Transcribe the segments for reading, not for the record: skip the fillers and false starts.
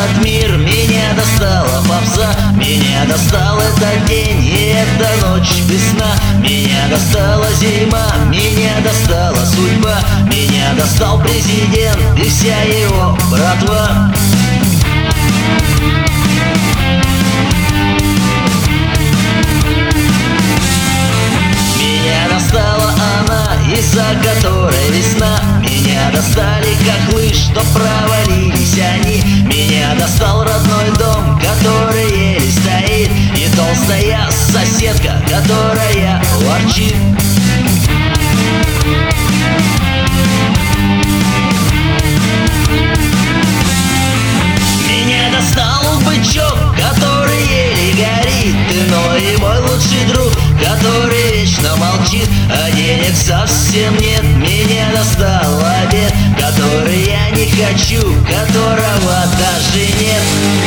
этот мир, меня достала попса. Меня достал этот день и эта ночь без сна. Меня достала зима, меня достала судьба. Меня достал президент и вся его братва. Меня достала она, из-за которой весна. Меня достали как лыж, что провалились они. Меня достал родной дом, который еле стоит, и толстая соседка, которая ворчит. Меня достал бычок, который еле горит, иной мой лучший друг, который вечно молчит, а денег совсем нет. Меня достал обед, который я не хочу, которого даже нет.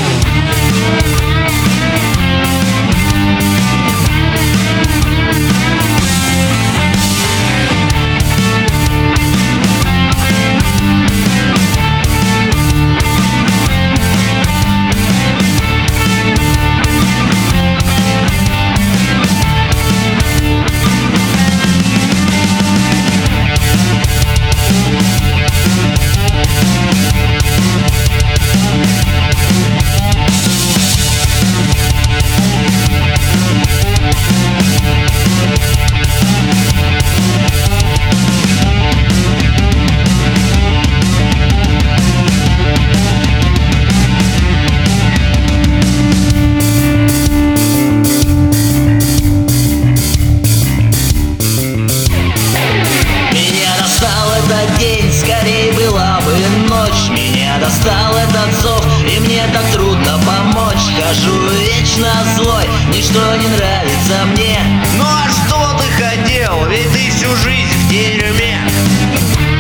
День, скорее была бы ночь. Меня достал этот зов, и мне так трудно помочь. Хожу вечно злой, ничто не нравится мне. Ну а что ты хотел? Ведь ты всю жизнь в дерьме.